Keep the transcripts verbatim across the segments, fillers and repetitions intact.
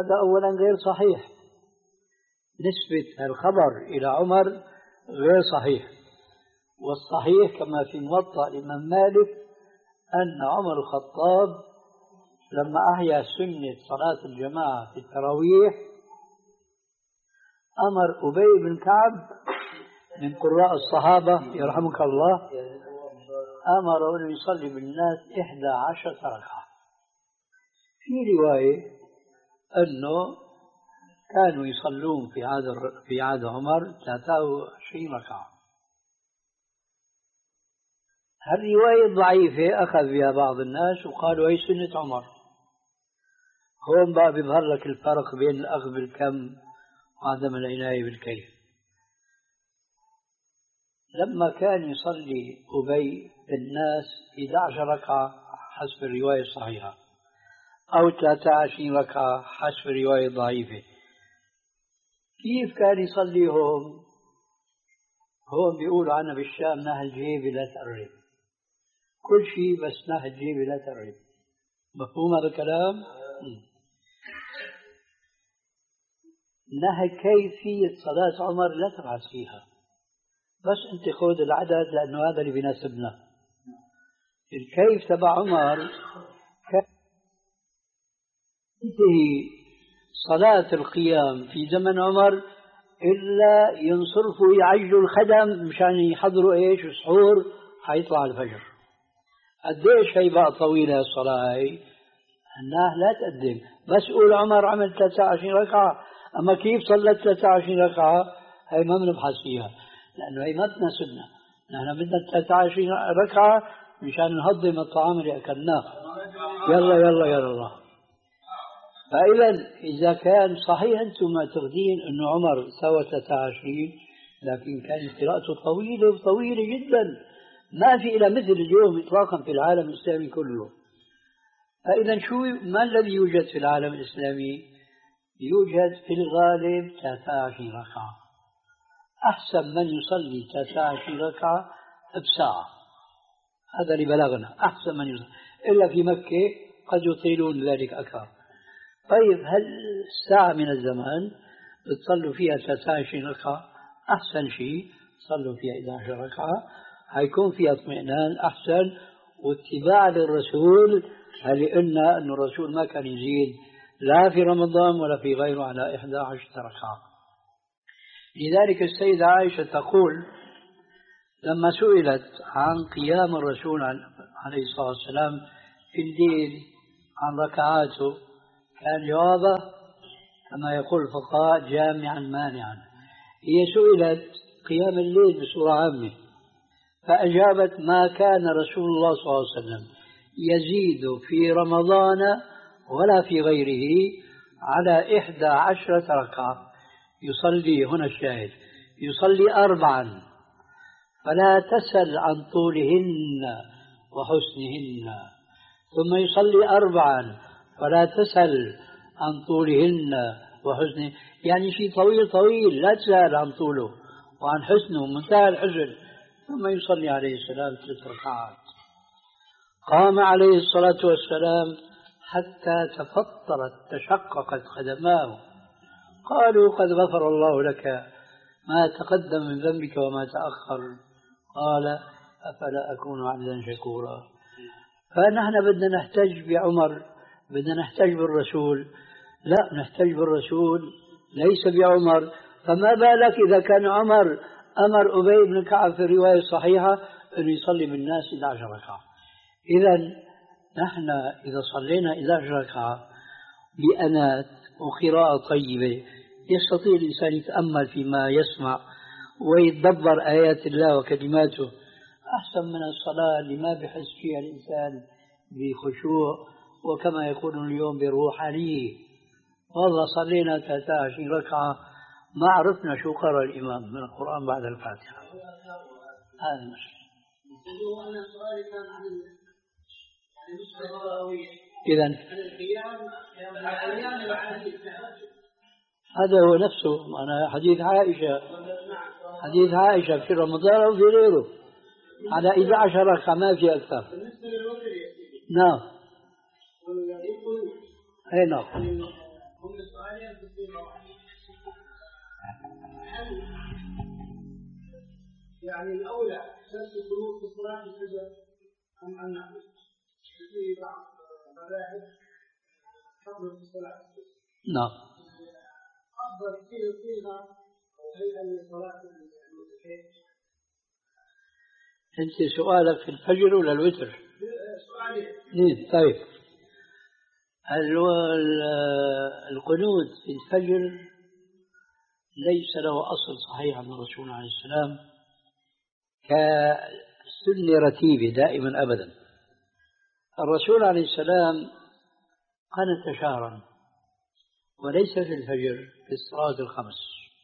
هذا أولا غير صحيح، نسبة الخبر إلى عمر غير صحيح. والصحيح كما في موطأ الإمام مالك أن عمر الخطاب لما أحيا سنة صلاة الجماعة في التراويح أمر أبي بن كعب من قراء الصحابة يرحمك الله، أمر أن يصلي بالناس إحدى عشرة ركعة. في رواية أنه كانوا يصلون في عهد في عهد عمر ثلاثة وعشرين ركعة. هالرواية ضعيفة أخذ بها بعض الناس وقالوا هي سنة عمر. هون بقى بيظهر لك الفرق بين الأخذ بالكم وعدم العناية بالكيف. لما كان يصلي أبي بالناس إحدى عشرة ركعة حسب الرواية الصحيحة أو ثلاثة وعشرين ركعة حسب الرواية الضعيفة، كيف كان يصلي هون؟ هون بيقولوا عنها بالشام نهل جيبي لا تقرب، كل شيء بس نهل جيبي لا تقرب. مفهوم هذا الكلام؟ نهي كيفية صلاة عمر لا تبحث فيها، بس انت خذ العدد لأنه هذا اللي بيناسبنا. الكيف تبع عمر كان تنتهي صلاة القيام في زمن عمر إلا ينصرفوا يعجلوا الخدم مشان يحضروا إيش السحور حيطلع الفجر. قديش هي بقى طويلة الصلاة هي؟ الناس لا تقدم، بس قول عمر عمل ثلاثة وعشرين ركعة، أما كيف صلت ثلاثة وعشرين ركعة هي ما بنبحث فيها لأنه هي ما تناسبنا. نحن بدنا ثلاثة وعشرين ركعة مشان نهضم الطعام اللي أكلناه. يلا يلا يلا الله. فإذا إذا كان صحيح أنتم معتقدين أنه عمر سوى ثلاثة وعشرين، لكن كانت قراءته طويلة طويلة جدا، ما في إلى مثل اليوم إطلاقا في العالم الإسلامي كله. فإذا شو ما الذي يوجد في العالم الإسلامي؟ يوجد في الغالب ثلاثة وعشرين ركعة. أحسن من يصلي ثلاثة وعشرين ركعة بساعة، هذا اللي بلغنا أحسن من يصلي، إلا في مكة قد يطيلون ذلك أكثر. طيب هل ساعة من الزمان بتصلوا فيها ثلاثة وعشرين ركعة؟ أحسن شيء صلوا فيها إحدى عشرة ركعة، هيكون فيها اطمئنان أحسن واتباع للرسول، لأن أن الرسول ما كان يزيد لا في رمضان ولا في غيره على إحدى عشرة ركعة. لذلك السيدة عائشة تقول لما سئلت عن قيام الرسول عليه الصلاة والسلام في الليل عن ركعاته كان جوابه كما يقول الفقهاء جامعا مانعا. هي سئلت قيام الليل بصورة عامة فأجابت ما كان رسول الله صلى الله عليه وسلم يزيد في رمضان ولا في غيره على إحدى عشرة ركعة. يصلي هنا الشاهد يصلي أربعا فلا تسل عن طولهن وحسنهن، ثم يصلي أربعا فلا تسل عن طولهن وحسنه، يعني شيء طويل طويل لا تسأل عن طوله وعن حسنه منتهى الحزن، ثم يصلي عليه السلام ثلاث ركعات. قام عليه الصلاة والسلام حتى تفطرت تشققت قدماه، قالوا قد غفر الله لك ما تقدم من ذنبك وما تأخر، قال أفلا أكون عبدا شكورا. فنحن بدنا نحتج بعمر، بدنا نحتج بالرسول، لا نحتج بالرسول ليس بعمر. فما بالك إذا كان عمر أمر أبي بن كعب في الرواية الصحيحة أن يصلي بالناس إحدى عشرة ركعة. إذا نحن إذا صلينا إحدى عشرة ركعة بأنات وقراءة طيبة يستطيع الإنسان يتأمل فيما يسمع ويتدبر آيات الله وكلماته أحسن من الصلاة اللي ما بحس فيها الإنسان بخشوع وكما يقولون اليوم بروحانية. والله صلينا ثلاثة وعشرين ركعة ما عرفنا شو قرأ الإمام من القرآن بعد الفاتحة. هذا المشكلة. إذن هذا هو نفسه أنا حديث عائشة، حديث عائشة في رمضان أو في غيره على إحدى عشرة ركعة ما في أكثر. نعم أي نعم يعني الأولى شرط القنوت في صلاة الفجر أم أن نحن في بعض المذاهب قبل الصلاة. نعم. أفضل فيه فيها هيئة لصلاة المتكئ. أنت سؤالك في الفجر ولا الوتر؟ سؤالي. طيب. القنوت في الفجر ليس له أصل صحيح عن الرسول عليه السلام كسنة رتيبة دائما أبدا. الرسول عليه السلام قنت شهرا وليس في الفجر في الصلاة الخمس،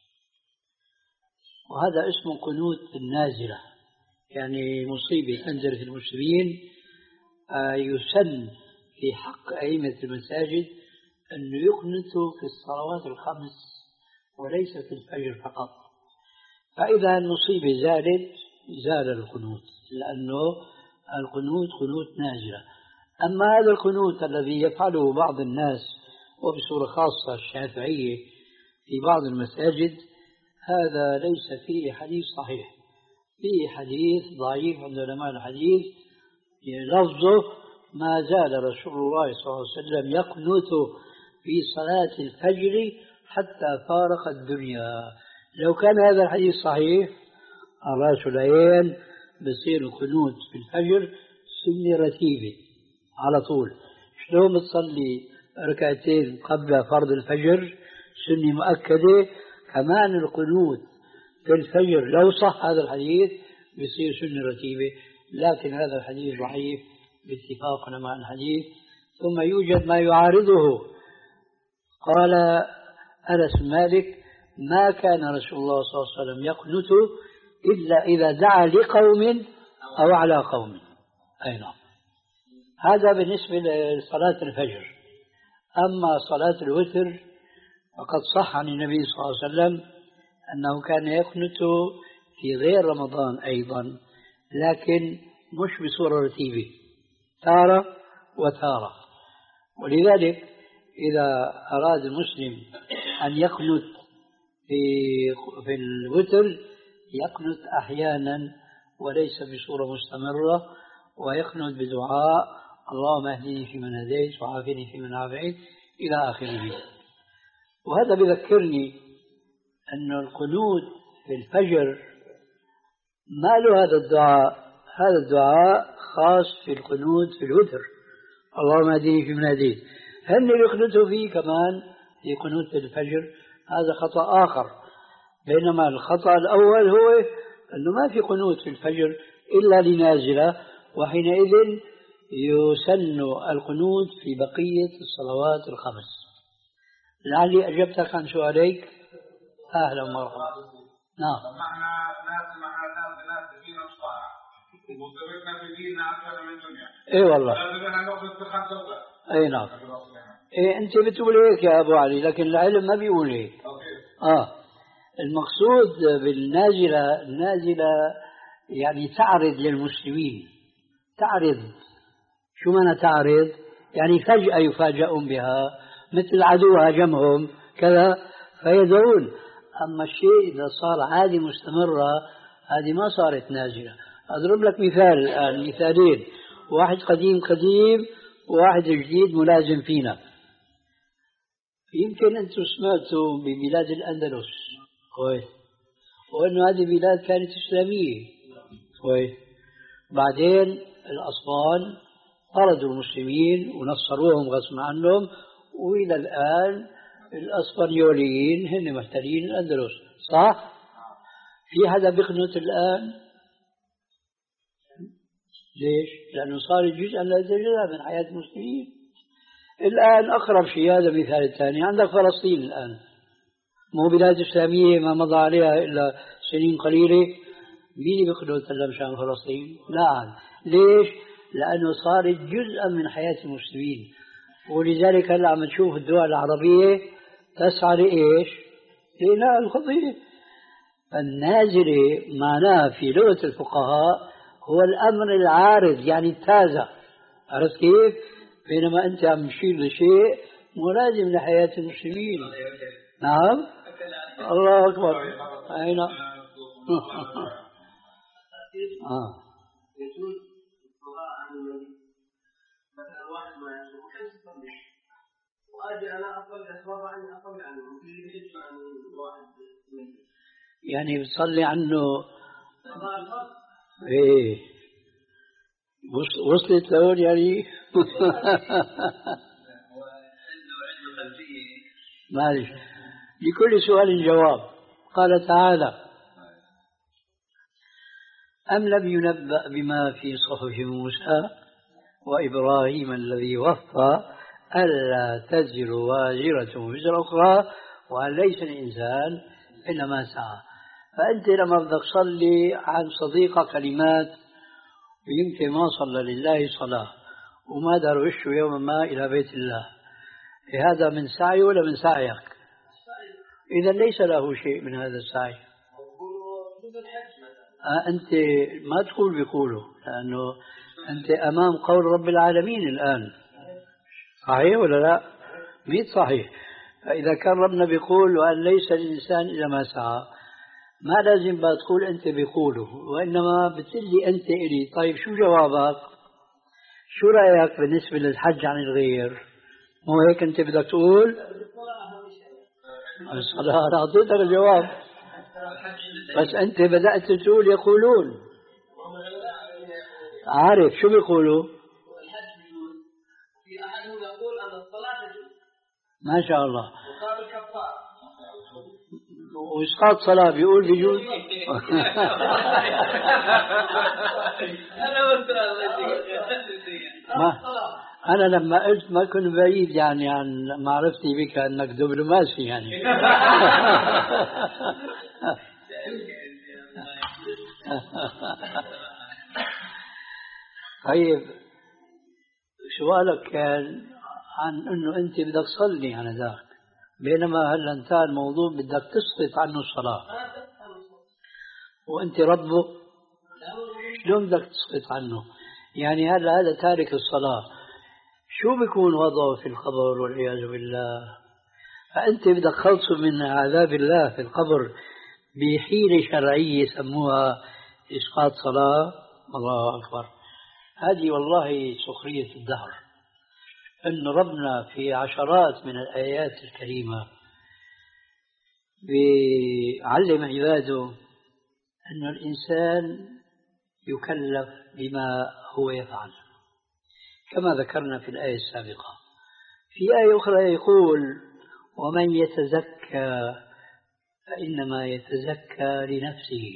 وهذا اسمه قنوت النازلة، يعني مصيبة تنزل في المسلمين. آه يسن في حق أئمة المساجد أن يقنتوا في الصلوات الخمس وليس في الفجر فقط. فإذا المصيبة زالت زال القنوت، لأنه القنوت قنوت نازلة. أما هذا القنوت الذي يفعله بعض الناس وبصورة خاصة الشافعية في بعض المساجد، هذا ليس فيه حديث صحيح، فيه حديث ضعيف عند علماء الحديث لفظه: ما زال رسول الله صلى الله عليه وسلم يقنت في صلاة الفجر حتى فارق الدنيا. لو كان هذا الحديث صحيح الرأس العين بصير القنوت في الفجر سنة رتيبة على طول. شلون بتصلي ركعتين قبل فرض الفجر سنة مؤكدة، كمان القنوت في الفجر لو صح هذا الحديث بصير سنة رتيبة. لكن هذا الحديث ضعيف باتفاق علماء الحديث. ثم يوجد ما يعارضه. قال أنس مالك: ما كان رسول الله صلى الله عليه وسلم يقنت إلا إذا دعا لقوم أو على قوم. أي نعم. هذا بالنسبة لصلاة الفجر. أما صلاة الوتر فقد صح عن النبي صلى الله عليه وسلم أنه كان يقنت في غير رمضان أيضا، لكن مش بصورة رتيبة، تارة وتارة. ولذلك إذا أراد المسلم أن يقنت في في الوتر يقنت أحيانا وليس بصورة مستمرة، ويقنت بدعاء: اللهم اهدني فيمن هديت وعافني فيمن عافيت إلى آخره. وهذا بذكرني أن القنوت في الفجر ما له هذا الدعاء. هذا الدعاء خاص في القنوت في الوتر: اللهم اهدني فيمن هديت. هن يقنتوا فيه كمان في قنوت الفجر، هذا خطأ آخر. بينما الخطأ الأول هو أنه ما في قنوت في الفجر إلا لنازلة، وحينئذ يسن القنوت في بقية الصلوات الخمس. لعلي أجبتك عن سؤاليك. أهلا ومرحبا. نعم. معنا ناس مع ناس ناس في نصارى ومتفقنا في ديننا أكثر من دنيا. إيه والله. أي نعم. إيه أنت بتقول هيك يا أبو علي، لكن العلم ما بيقول هيك. آه المقصود بالنازلة، النازلة يعني تعرض للمسلمين، تعرض. شو معنى تعرض؟ يعني فجأة يفاجئون بها، مثل العدو هاجمهم كذا فيدعون. أما الشيء إذا صار عادي مستمرة هذه ما صارت نازلة. أضرب لك مثال الآن، مثالين: واحد قديم قديم وواحد جديد ملازم فينا. يمكن أنتم سمعتوا ببلاد الأندلس كويس، وأنه هذه بلاد كانت إسلامية كويس. بعدين الأسبان طردوا المسلمين ونصروهم غصب عنهم، وإلى الآن الأسبانيوليين هن محتلين الأندلس، صح؟ في حدا بيقنط الآن؟ ليش؟ لأنه صار جزءا لا يتجزأ من حياة المسلمين. الآن أقرب شيء، هذا مثال الثاني، عندك فلسطين الآن، مو بلاد إسلامية ما مضى عليها إلا سنين قليلة. مين بيقنط إلا مشان فلسطين؟ لا. ليش؟ لأنه صارت جزءا من حياة المسلمين. ولذلك هلا عم تشوف الدول العربية تسعى لإيش؟ لإنهاء القضية. النازلة معناها في لغة الفقهاء هو الأمر العارض، يعني التازة، عرفت كيف؟ بينما أنت عم تشير لشيء ملازم لحياة المسلمين. نعم الله أكبر. أين آه. يجوز الصلاة عن النبي مثلا واحد ما يصوم كيف يصلي وأجي أنا أصلي أسباب عني أصلي عنه وفي يجمع عن واحد يعني بتصلي عنه إيه وصلت لهون يعني معلش لكل سؤال جواب. قال تعالى أم لم ينبأ بما في صحف موسى وإبراهيم الذي وفى ألا تزر وازرة وزر أخرى وأن ليس الإنسان إلا ما سعى. فأنت لما بدك تصلي عن صديقة كلمات ويمكن ما صلى لله صلاة وما دار وشه يوما ما إلى بيت الله، هذا من سعي ولا من سعيك؟ إذا ليس له شيء من هذا السعي. آه أنت ما تقول بيقوله لأنه أنت أمام قول رب العالمين الآن، صحيح ولا لا؟ ميت صحيح. فإذا كان ربنا بيقول وأن ليس الإنسان إلا ما سعى ما لازم بقى تقول أنت بيقوله، وإنما بتقلي أنت إلي طيب شو جوابك؟ شو رأيك بالنسبة للحج عن الغير؟ مو هيك أنت بدك تقول؟ الصلاة أنا أعطيتك الجواب بس أنت بدأت تقول يقولون. عارف شو بيقولوا؟ في أحدهم يقول أن الصلاة ما شاء الله وإسقاط صلاة بيقول بيجوز. ما أنا لما قلت ما كنت بعيد يعني عن معرفتي بك أنك دبلوماسي يعني. طيب سؤالك كان عن أنه أنت بدك تصلي عن ذاك، بينما هلا انتهى الموضوع بدك تسقط عنه الصلاة وأنت ربه، شلون بدك تسقط عنه؟ يعني هلا هذا تارك الصلاة شو بيكون وضعه في القبر والعياذ بالله؟ فأنت بدك خلصه من عذاب الله في القبر بحيلة شرعية سموها إسقاط صلاة. الله أكبر. هذه والله سخرية الدهر، أن ربنا في عشرات من الآيات الكريمة بيعلم عباده أن الإنسان يكلف بما هو يفعل، كما ذكرنا في الآية السابقة. في آية أخرى يقول ومن يتزكى فإنما يتزكى لنفسه.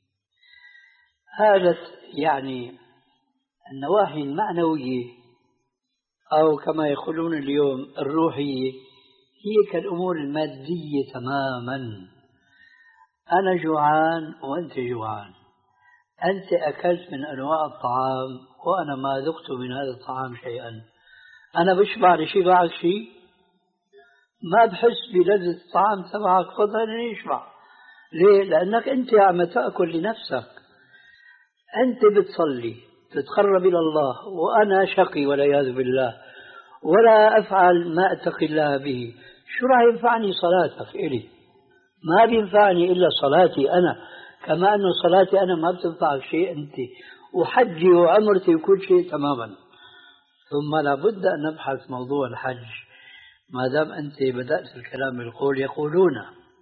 هذا يعني النواحي المعنوية أو كما يقولون اليوم الروحية هي كالأمور المادية تماما. أنا جوعان وأنت جوعان، أنت أكلت من أنواع الطعام وأنا ما ذقت من هذا الطعام شيئا، أنا بشبع لشبعك شيء؟ ما بحس بلذة الطعام تبعك فضلا يشبع. ليه؟ لأنك أنت عم تأكل لنفسك. أنت بتصلي تتقرب إلى الله وأنا شقي والعياذ بالله ولا أفعل ما أتقي الله به، شو راح ينفعني صلاتك إلي؟ ما بينفعني إلا صلاتي أنا، كما أن صلاتي أنا ما بتنفعك شيء أنت، وحجي وعمرتي وكل شيء تماما. ثم لابد أن نبحث موضوع الحج ما دام أنت بدأت الكلام بالقول يقولون.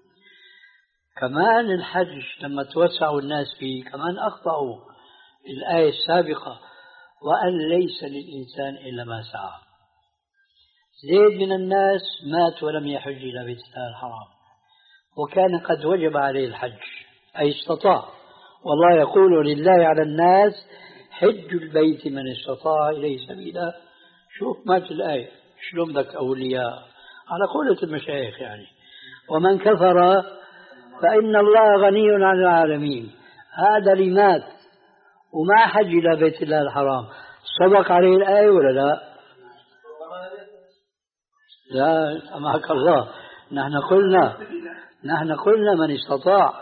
كمان الحج لما توسعوا الناس فيه كمان أخطأوا الآية السابقة وأن ليس للإنسان إلا ما سعى. زيد من الناس مات ولم يحج إلى بيت الله الحرام وكان قد وجب عليه الحج أي استطاع، والله يقول لله على الناس حج البيت من استطاع إليه سبيلا. شوف مات الآية شلون بدك أولياء على قولة المشايخ يعني. ومن كفر فإن الله غني عن العالمين. هذا اللي مات وما حج إلى بيت الله الحرام صدق عليه الآية ولا لا؟ لا سمحك الله، نحن قلنا نحن قلنا من استطاع.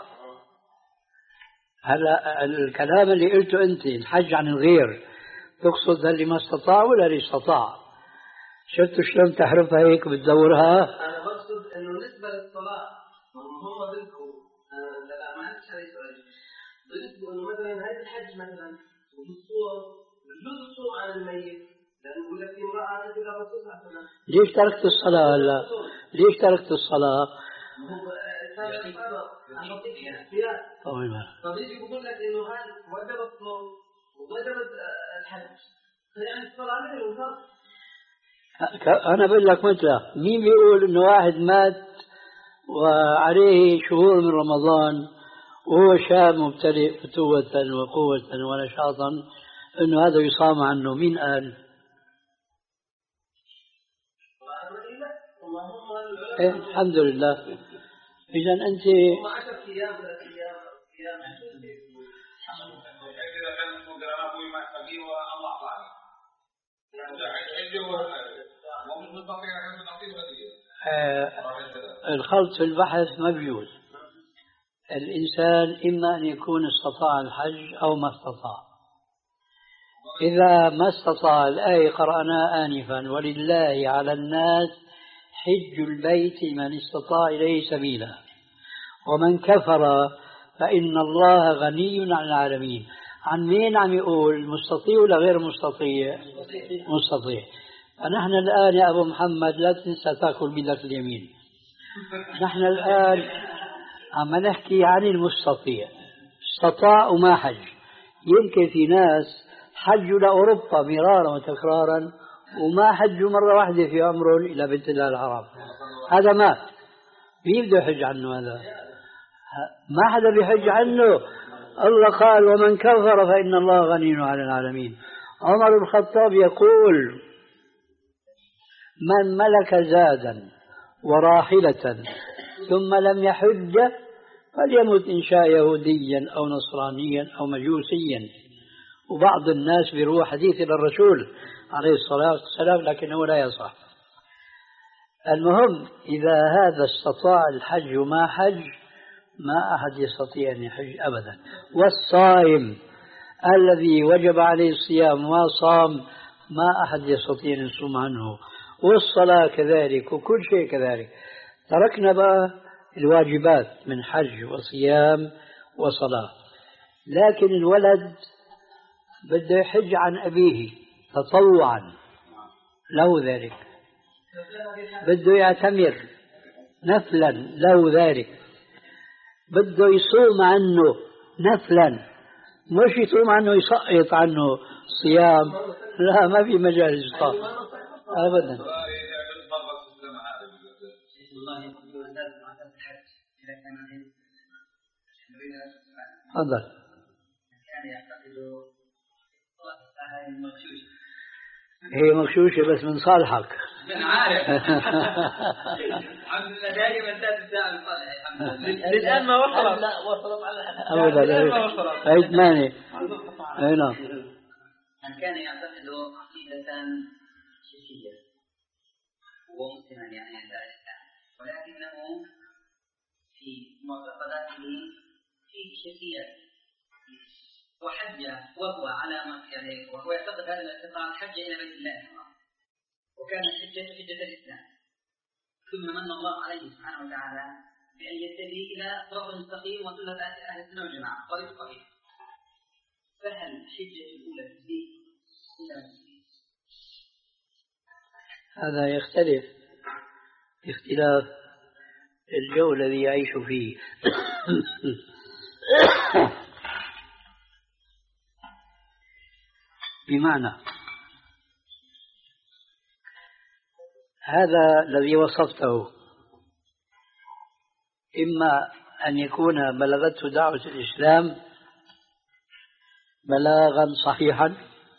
هلا الكلام اللي قلته أنت الحج عن الغير تقصد اللي ما استطاع ولا اللي استطاع؟ شفتوا شلون تحرفها هيك بتدورها؟ أنا بقصد إنه بالنسبة للصلاة هم بيذكروا لا ما عنديش عليه سؤال بيذكروا إنه مثلا هذا الحج مثلا وفي الصور بجوز الصوم على الميت لأنه يقول لك امرأة تجد الرسول صلى الله عليه وسلم. ليش تركت الصلاة هلا؟ ليش تركت الصلاة؟ طبيعي يقول لك إنه هل وجب الصوم ووجب الحج يعني الصلاة مثل الفرق. أنا بقول لك مثله مين بيقول إنه واحد مات وعليه شهور من رمضان وهو شاب مبتدئ فتوة وقوة ونشاطا إنه هذا يصام عنه؟ مين قال؟ إيه الحمد لله. إذا أنت آه الخلط في البحث ما بيجوز. الإنسان إما أن يكون استطاع الحج أو ما استطاع. إذا ما استطاع، الآية قرأناها آنفا ولله على الناس حج البيت من استطاع إليه سبيلا ومن كفر فإن الله غني عن العالمين. عن مين عم يقول؟ مستطيع ولا غير مستطيع؟ مستطيع. فنحن الآن يا أبو محمد لا تنسى تأكل بيدك اليمين. نحن الآن عم نحكي عن المستطيع، استطاع وما حج. يمكن في ناس حجوا لأوروبا مرارا وتكرارا وما حجوا مرة واحدة في عمرهم إلى بيت الله الحرام، هذا مات. مين بده يحج عنه؟ هذا ما حدا بيحج عنه. الله قال ومن كفر فإن الله غني عن العالمين. عمر بن الخطاب يقول من ملك زادا وراحلة ثم لم يحج فليمت إن شاء يهوديا أو نصرانيا أو مجوسيا. وبعض الناس بيروح حديث إلى الرسول عليه الصلاة والسلام لكنه لا يصح. المهم إذا هذا استطاع الحج وما حج ما أحد يستطيع أن يحج أبدا. والصائم الذي وجب عليه الصيام وصام ما أحد يستطيع أن يصوم عنه. والصلاة كذلك وكل شيء كذلك. تركنا بقى الواجبات من حج وصيام وصلاة. لكن الولد بده يحج عن أبيه تطوعا له ذلك، بده يعتمر نفلا له ذلك، بده يصوم عنه نفلا، مش يصوم عنه يسقط عنه صيام. لا، ما في مجال يسقط أبدا. تفضل. هي مغشوشة بس من صالحك. أنا عارف. الحمد لله دائما تتساءل صالح. الحمد لله. للآن ما وصلت. لا وصلت على. أبدا. هاي ثمانية. أي نعم. من كان يعتقد عقيدة شركية ومسلما يعني عند الإسلام، ولكنه في معتقداته في شركيات وحج وهو على يعني وهو يعتقد هذا الاعتقاد حج إلى بيت الله الحرام وكان الحجة حجة الإسلام، ثم من الله عليه سبحانه وتعالى بأن يتبه إلى صراط مستقيم وسنة أهل السنة والجماعة طريق طريق. فهل الحجة الأولى في الدين هذا يختلف اختلاف الجو الذي يعيش فيه. بمعنى هذا الذي وصفته إما أن يكون بلغته دعوة الإسلام بلاغا صحيحا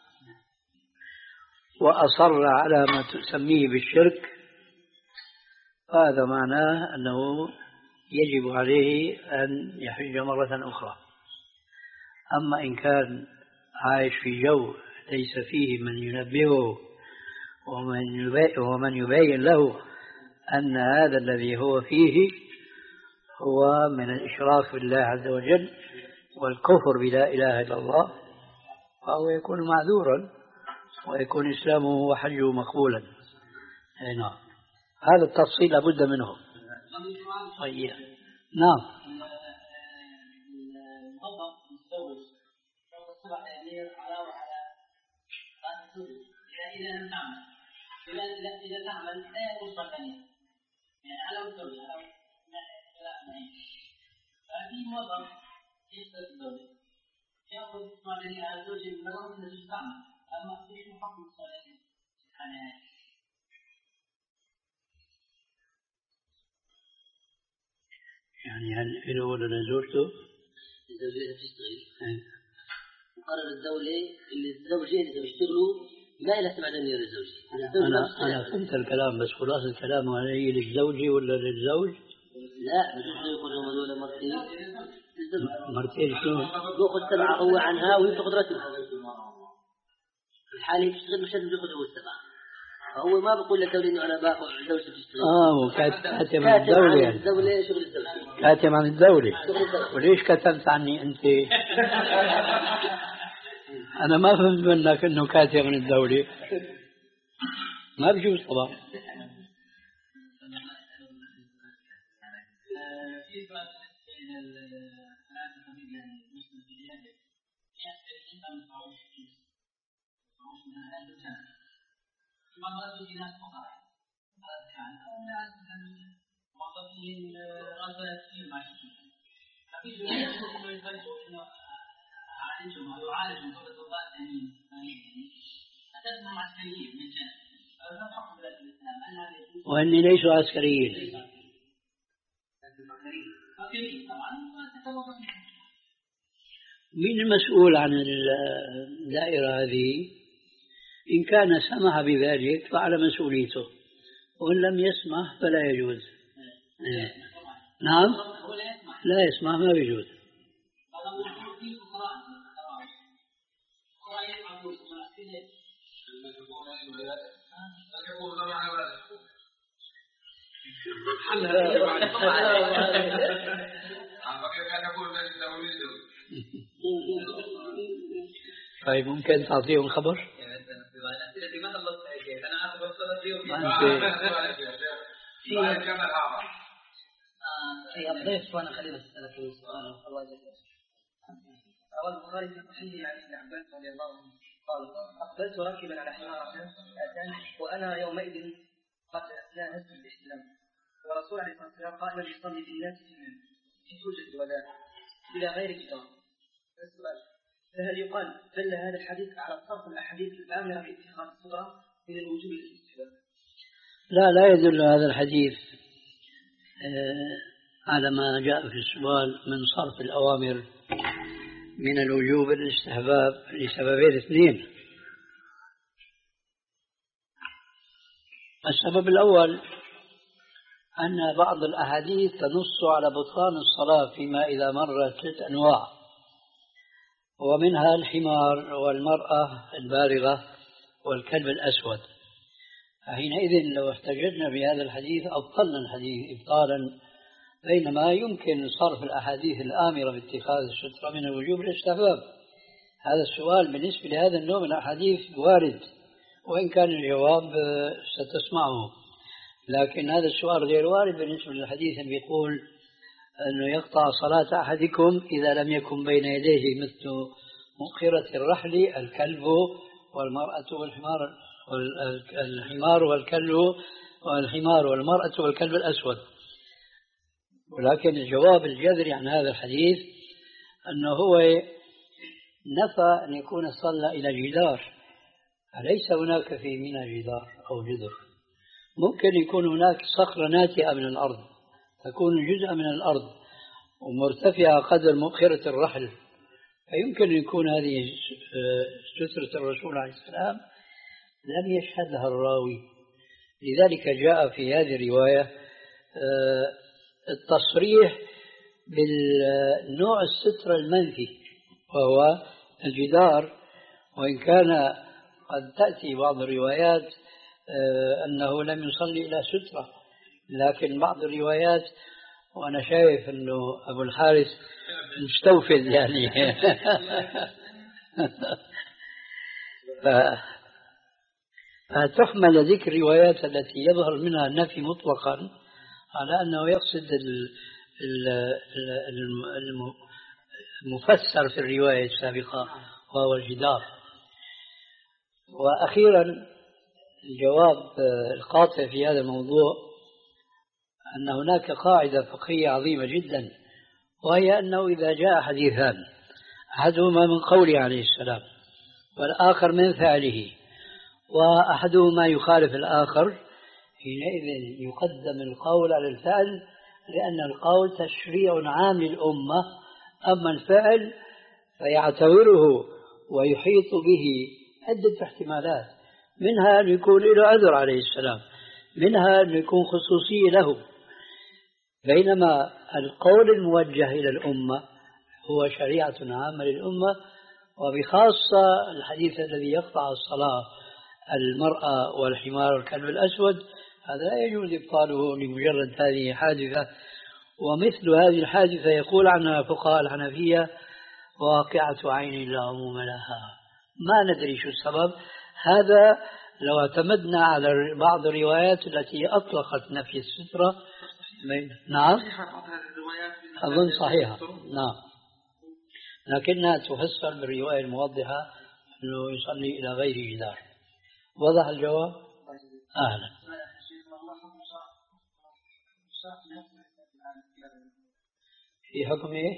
وأصر على ما تسميه بالشرك، هذا معناه أنه يجب عليه أن يحج مرة أخرى. أما إن كان عايش في جو ليس فيه من ينبهه ومن يبين له أن هذا الذي هو فيه هو من الإشراك بالله عز وجل والكفر بلا إله إلا الله، فهو يكون معذورا ويكون إسلامه وحجه مقبولا. نعم، هذا التفصيل لابد منه. طيب نعم. الموظف متزوج يوم الصبح يميل على وعلى راس الزوج يعني إذا لم تعمل إذا إذا تعمل لا يكون صحيح يعني على الزوج على لا معين ففي موظف يشتغل الزوج يأخذ صالحين على الزوج من رغم أن الزوج تعمل أما إيش حكم الصالحين سبحانه يعني هل له ولا لزوجته؟ الزوجة بتشتغل وقرر الدولة اللي الزوجين اللي بيشتغلوا ما لها سبعة مليون للزوجة. أنا أنا فهمت الكلام بس خلاص الكلام هي للزوجة ولا للزوج؟ لا بجوز يكونوا هذول مرتين. مرتين شنو؟ بيأخذ سبعة هو عنها وهي بتاخذ راتبها. الحالة هي بتشتغل مش لازم ياخذ هو السبعة. فهو ما بقول للدولة إنه أنا باخذ زوجتي بتشتغل. آه وكاتب عن الدولة يعني. الدولة شغل الدولة. كاتب عن الدولة. وليش كتبت عني أنت؟ أنا ما فهمت منك إنه كاتب عن الدولة. ما بجوز طبعا. مرات يجي ناس فقراء هذا كان أو ناس موظفين راتبات كثير ماشي ففي جميع إنه يفرقوا إنه عالجهم أو يعالجهم قبل الضباط ثانيين يعني أساسهم عسكريين من جانب فما حكم ذلك الإسلام أن هذا يجوز وإني ليسوا عسكريين. عسكريين طبعا تتوقف مين المسؤول عن الدائرة هذه؟ إن كان سمح بذلك فعلى مسؤوليته وإن لم يسمح فلا يجوز. نعم لا يسمح ما يجوز. طيب ممكن تعطيهم خبر؟ ما خلصت شيء أنا أعرف وصلت اليوم في الضيف وأنا خليل أسألك سؤال الله يجزاك. روى البخاري في صحيحه عن ابن عباس رضي الله عنه قال أقبلت راكبا على حمار أتاني وأنا يومئذ قد ناهزت بالاحتلام ورسول عليه الصلاة والسلام قائما يصلي في الناس في حجة الوداع إلى غير كتاب. السؤال فهل يقال دل هذا الحديث على صرف الأحاديث الآمرة باتخاذ الصورة من الوجوب للاستحباب؟ لا لا يدل هذا الحديث على ما جاء في السؤال من صرف الأوامر من الوجوب للاستحباب لسببين اثنين. السبب الأول أن بعض الأحاديث تنص على بطلان الصلاة فيما إذا مرت ثلاث أنواع ومنها الحمار والمرأة البالغة والكلب الأسود. فحينئذ لو احتججنا بهذا الحديث أبطلنا الحديث إبطالا بينما يمكن صرف الأحاديث الآمرة باتخاذ السترة من الوجوب للاستحباب. هذا السؤال بالنسبة لهذا النوع من الأحاديث وارد وإن كان الجواب ستسمعه، لكن هذا السؤال غير وارد بالنسبة للحديث اللي بيقول أنه يقطع صلاة أحدكم إذا لم يكن بين يديه مثل مؤخرة الرحل الكلب والمرأة والحمار والحمار والكلب والحمار والمرأة والكلب الأسود. ولكن الجواب الجذري عن هذا الحديث أنه هو نفى أن يكون صلى إلى جدار، أليس هناك في منى جدار أو جدر؟ ممكن يكون هناك صخرة ناتئة من الأرض تكون جزءا من الأرض ومرتفعة قدر مؤخرة الرحل، فيمكن أن يكون هذه سترة الرسول عليه السلام لم يشهد لها الراوي. لذلك جاء في هذه الرواية التصريح بالنوع الستر المنفي وهو الجدار، وإن كان قد تأتي بعض الروايات أنه لم يصلي إلى سترة، لكن بعض الروايات وأنا شايف أنه أبو الحارث مستوفد يعني فتحمل ذكر الروايات التي يظهر منها النفي مطلقا على أنه يقصد المفسر في الرواية السابقة وهو الجدار. وأخيرا الجواب القاطع في هذا الموضوع أن هناك قاعدة فقهية عظيمة جدا، وهي أنه إذا جاء حديثان أحدهما من قوله عليه السلام والآخر من فعله وأحدهما يخالف الآخر، حينئذ يقدم القول على الفعل، لأن القول تشريع عام للأمة، أما الفعل فيعتبره ويحيط به عدة احتمالات، منها أن يكون له عذر عليه السلام، منها أن يكون خصوصي له، بينما القول الموجه إلى الأمة هو شريعة عامة للأمة، وبخاصة الحديث الذي يقطع الصلاة المرأة والحمار والكلب الأسود، هذا لا يجوز إبطاله لمجرد هذه حادثة. ومثل هذه الحادثة يقول عنها فقهاء الحنفية واقعة عين لا عموم لها، ما ندري شو السبب. هذا لو اعتمدنا على بعض الروايات التي أطلقت نفي السترة. نعم أظن صحيحة، نعم، لكنها تفسر بالرواية الموضحة أنه يصلي إلى غير جدار. وضح الجواب؟ أهلا. في حكم إيه؟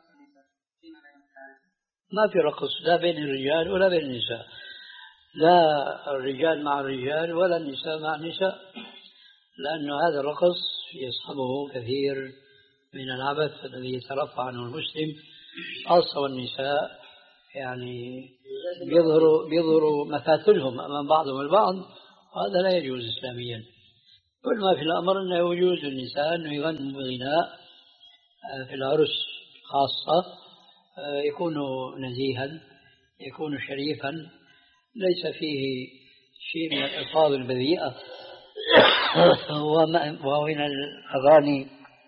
ما في رقص لا بين الرجال ولا بين النساء، لا الرجال مع الرجال ولا النساء مع النساء، لأن هذا الرقص يصحبه كثير من العبث الذي يترفع عنه المسلم، خاصة والنساء يعني بيظهروا بيظهروا مفاتنهم أمام بعضهم البعض، وهذا لا يجوز إسلاميا. كل ما في الأمر أنه يجوز للنساء أنه يغنوا بغناء في العرس خاصة، يكون نزيها، يكون شريفا، ليس فيه شيء من الألفاظ البذيئة ومن الأغاني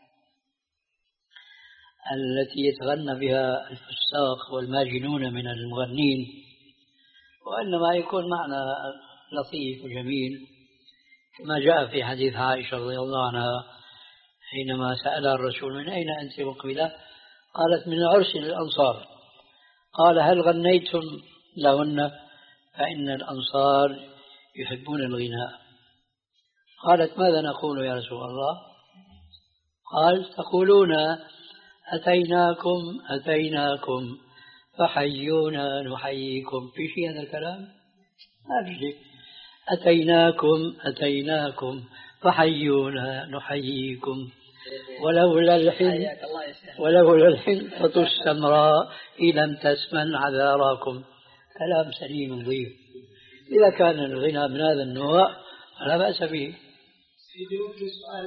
التي يتغنى بها الفساق والماجنون من المغنين، وإنما يكون معنى لطيف وجميل، كما جاء في حديث عائشة رضي الله عنها حينما سألها الرسول من أين أنت مقبلة؟ قالت من عرس الأنصار. قال هل غنيتم لهن؟ فإن الأنصار يحبون الغناء. قالت ماذا نقول يا رسول الله؟ قال تقولون أتيناكم أتيناكم فحيونا نحييكم. في شيء هذا الكلام؟ ما في شيء. أتيناكم أتيناكم فحيونا نحييكم، ولولا الحين ولولا الحنطة السمراء لم تسمن عذاراكم. كلام سليم نظيف. إذا كان الغنى من هذا النوع فلا بأس به. سيدي ممكن سؤال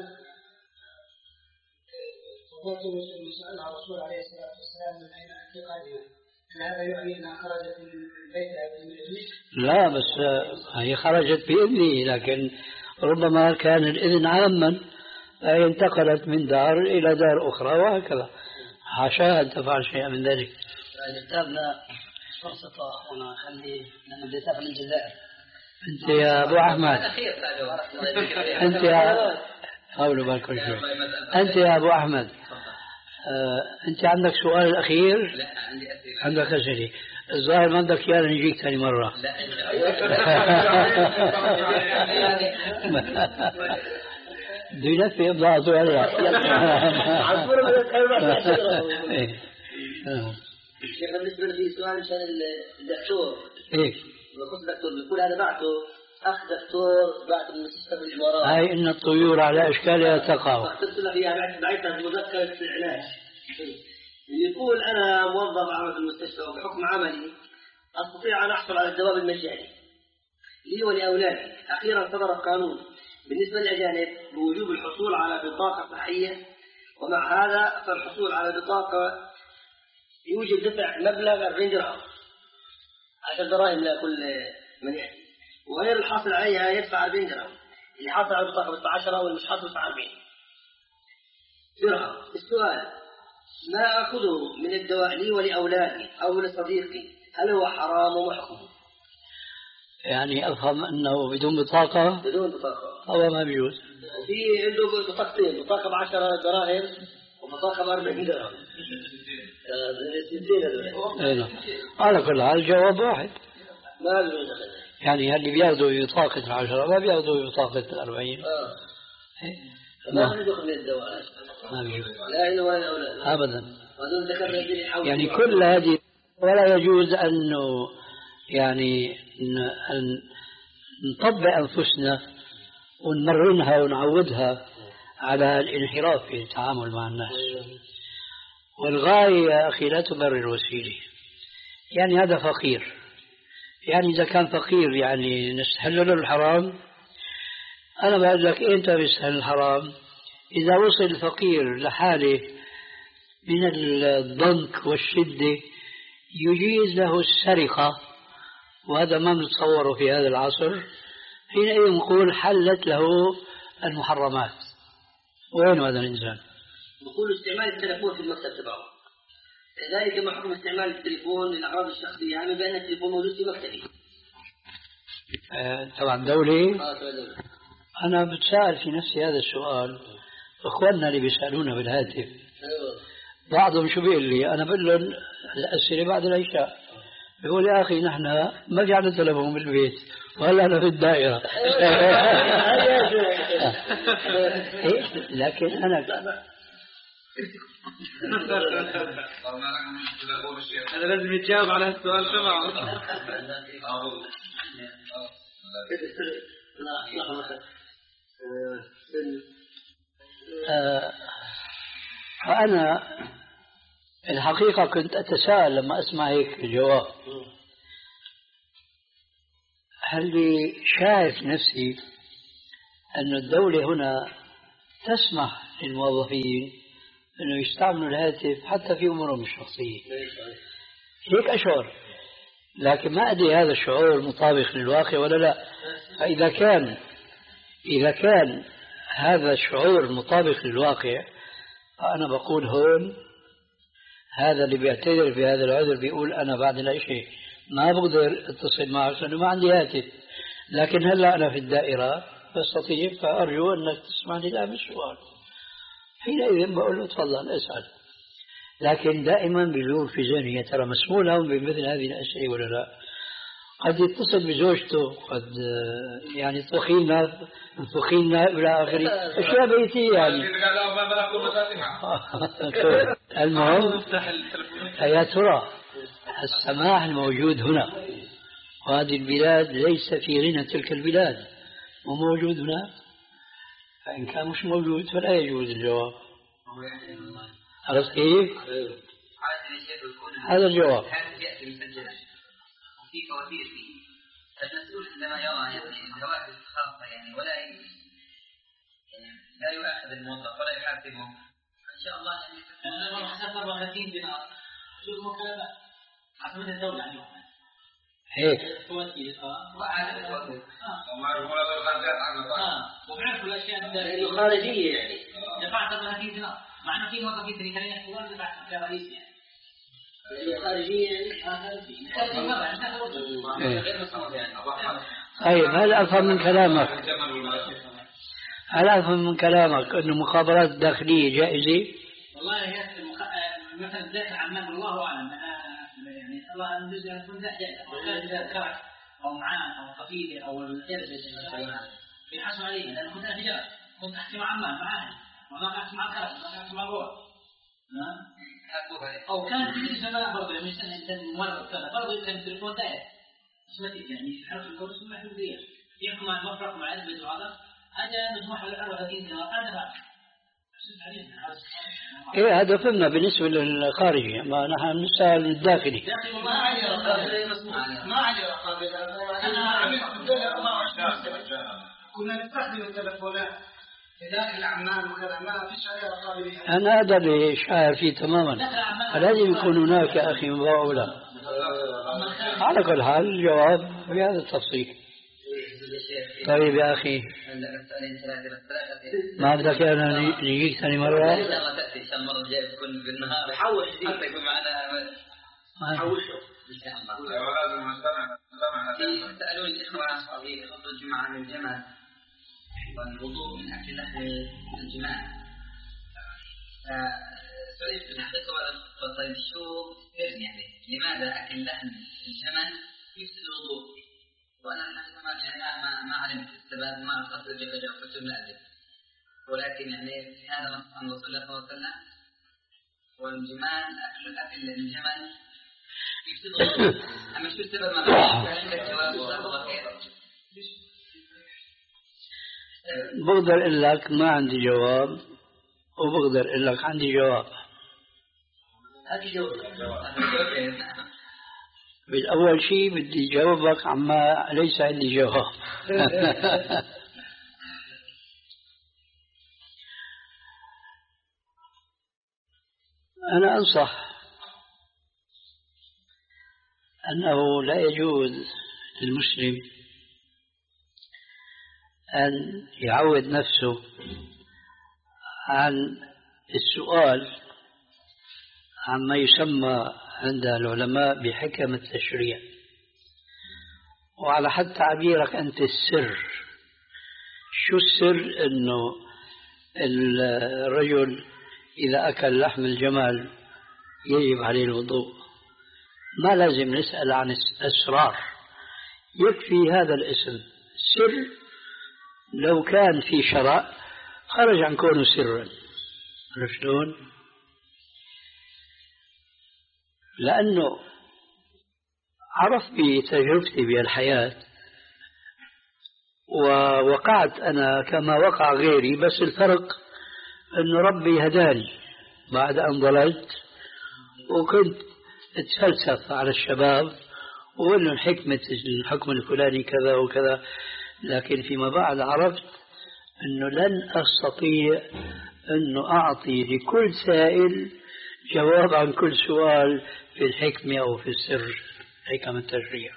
فضلت سأل الرسول عليه الصلاة والسلام من أين اعتقادها، هل هذا يعني أنها خرجت من البيت بإذنه؟ لا، بس هي خرجت بإذنه، لكن ربما كان الإذن عاما، أي انتقلت من دار إلى دار أخرى وهكذا، حاشا أن تفعل شيئا من ذلك. كتابنا فرصة أخونا خلي لأنه بدي أسافر للجزائر. أنت يا أبو أحمد أنت يا حاولوا بالكم شوي. أنت يا أبو أحمد آه، أنت عندك سؤال الأخير؟ لا عندي أسئلة. عندك أسئلة. الظاهر ما بدك إيانا نجيك ثاني مرة. بده ينفي إبضاعته هلا. شيخ بالنسبة لي سؤال مشان الدكتور. إيه. بخصوص الدكتور بيقول هذا بعته أخ دكتور بعت من مستشفى الإمارات. هاي إن الطيور على أشكالها تقع. اختصر له فيها بعتها مذكرة العلاج. يقول أنا موظف عام في المستشفى وبحكم عملي أستطيع أن أحصل على الدواء المجاني لي ولأولادي. أخيرا صدر قانون بالنسبة للأجانب بوجوب الحصول على بطاقة صحية، ومع هذا فالحصول على بطاقة يوجب دفع مبلغ أربعين درهم عشر دراهم لكل من يأتي، وغير الحاصل عليها يدفع أربعين درهم. اللي حاصل على البطاقة بدفع عشرة والمش حاصل يدفع أربعين درهم. السؤال ما أخذه من الدواء لي ولأولادي أو لصديقي هل هو حرام ومحكم؟ يعني أفهم أنه بدون بطاقة بدون بطاقة هو ما بيجوز. وفي عنده بطاقتين، بطاقة بعشرة دراهم وبطاقة بأربعين درهم. على كل حال الجواب واحد. ما له يعني اللي بياخذوا بطاقة العشرة ما بياخذوا بطاقة الأربعين. آه. ما بيدخل من الدواء. ما بيجوز. لا إله ولا أولاد. أبدا. يعني كل هذه ولا يجوز أنه يعني أن نطبق أنفسنا ونمرنها ونعودها على الانحراف في التعامل مع الناس. والغاية يا أخي لا تبرر الوسيلة. يعني هذا فقير، يعني إذا كان فقير يعني نسهل له الحرام. أنا بقول لك أنت بيسهل الحرام إذا وصل الفقير لحاله من الضنك والشدة يجيز له السرقة، وهذا ما نتصوره في هذا العصر. حينئذ نقول حلت له المحرمات. وين هذا الإنسان؟ نقول استعمال التلفون في المكتب تبعه، كذلك ما حكم استعمال التلفون للأغراض الشخصية، يعني بأن التلفون موجود في مكتبي. آه طبعا دولي. آه دولي. أنا بتساءل في نفسي هذا السؤال. إخواننا اللي بيسألونا بالهاتف أيوة. بعضهم شو بيقول لي؟ أنا بقول لهم الأسئلة بعد العشاء. بيقول يا أخي نحن ما في عندنا تلفون بالبيت وهلا أنا في الدائرة. لكن أنا أنا لازم يتجاوب على السؤال تبعه. فأنا الحقيقة كنت أتساءل لما أسمع هيك الجواب، هل لي شايف نفسي أن الدولة هنا تسمح للموظفين أنه يستعملوا الهاتف حتى في أمورهم الشخصية. هيك أشعر، لكن ما أدري هذا الشعور مطابق للواقع ولا لا. فإذا كان إذا كان هذا الشعور مطابق للواقع فأنا بقول هون هذا اللي بيعتذر في هذا العذر بيقول أنا بعد العشاء ما بقدر اتصل معك لأنه ما عندي هاتف، لكن هلا أنا في الدائرة بستطيع، فأرجو أنك تسمعني الآن بالسؤال. حينئذ بقول له تفضل اسأل. لكن دائما بيدور في ذهني يا ترى مسموح لهم بمثل هذه الأسئلة ولا لا. قد يتصل بزوجته، قد يعني طخينا طخينا إلى آخره، أشياء بيتية يعني. المهم يا ترى السماح الموجود هنا وهذه البلاد ليس في غنى تلك البلاد وموجود هنا، فإن كان مش موجود فلا يجوز الجواب. عرفت كيف؟ هذا الجواب. في فواتير فيه، فالمسؤول عندما يرى يعني الهواتف خاصة يعني ولا يعني لا يؤاخذ الموظف ولا يحاسبه إن شاء الله يعني. أنا ما حسب أربعة وثلاثين دينار شوف مكالمة عاصمة الدولة عليهم. هيك. فواتير آه. وعاد الفواتير. آه. وما يقول هذا الخارجات عنه. آه. وبعرفوا الأشياء الخارجية يعني. دفعت أربعة وثلاثين دينار، مع إنه في موظفين ثانيين كانوا يحكوا دفعت كرئيس يعني. طيب هل أفهم من كلامك هل أفهم من كلامك أن المخابرات الداخلية جائزة؟ والله هي مثلا ذات عمان الله أعلم، يعني الله أن يجوز أن تكون ذات جائزة إذا كرك أو معان أو قفيلة أو الجلسة بيحاسب عليه، لأن كنت أنا في جرس كنت أحكي مع عمان معاهن وما أحكي مع الكرك وما أحكي مع الروح. أو كان في زمان برضه لما يستنى إنسان مرة كذا برضه كان التليفون داير اسمتي يعني حرف الكورس ما يحب دير يحكم مع المفرق مع البيت وهذا هذا مسموح له أربعة وثلاثين دينار هذا بعد. إيه هذا فهمنا بالنسبة للخارجي، ما نحن نسأل الداخلي. ما علي رقابة ما علي رقابة أنا عملت الدولة أربعة وعشرين سنة كنا نستخدم التلفونات داخل عمان وكذا ما فيش عليه رقابة. أنا هذا اللي شاعر فيه تماما، لازم يكون هناك يا أخي مباولة. على كل حال الجواب بهذا التفصيل. طيب يا أخي ما بدك أنا نجيك ثاني مرة؟ إن شاء الله تأتي إن شاء الله المرة الجاية تكون بالنهار. حوش حتى يكون معنا. حوشه. إن شاء الله. سألوني الإخوة في فضل الجمعة عن الجمل والوضوء من أكل لحم الجمال. سؤالي في الحقيقة طيب شو السر يعني لماذا أكل لحم الجمل يفسد الوضوء؟ وأنا الحقيقة ما يعني ما ما علمت السبب ما أخذت الجبل وفتر الأدب، ولكن يعني في هذا نص عن رسول الله صلى الله عليه وسلم والجمال أكل أكل الجمل يفسد الوضوء. أما شو السبب ما عندك جواب الله خير؟ بقدر أقول لك ما عندي جواب وبقدر أقول لك عندي جواب. هذه جواب. بالأول شيء بدي جاوبك عما ليس عندي جواب. أنا أنصح أنه لا يجوز للمسلم أن يعود نفسه عن السؤال عما يسمى عند العلماء بحكم التشريع، وعلى حد تعبيرك أنت السر. شو السر؟ أنه الرجل إذا أكل لحم الجمل يجب عليه الوضوء. ما لازم نسأل عن الأسرار، يكفي هذا الاسم سر. لو كان في شرع خرج عن كونه سرا. شلون؟ لأنه عرف بتجربتي بالحياة ووقعت أنا كما وقع غيري، بس الفرق أنه ربي هداني بعد أن ضللت وكنت اتفلسف على الشباب وقال لهم حكمة الحكم الفلاني كذا وكذا، لكن فيما بعد عرفت أنه لن أستطيع أنه أعطي لكل سائل جواب عن كل سؤال في الحكمة أو في السر حكم التشريع.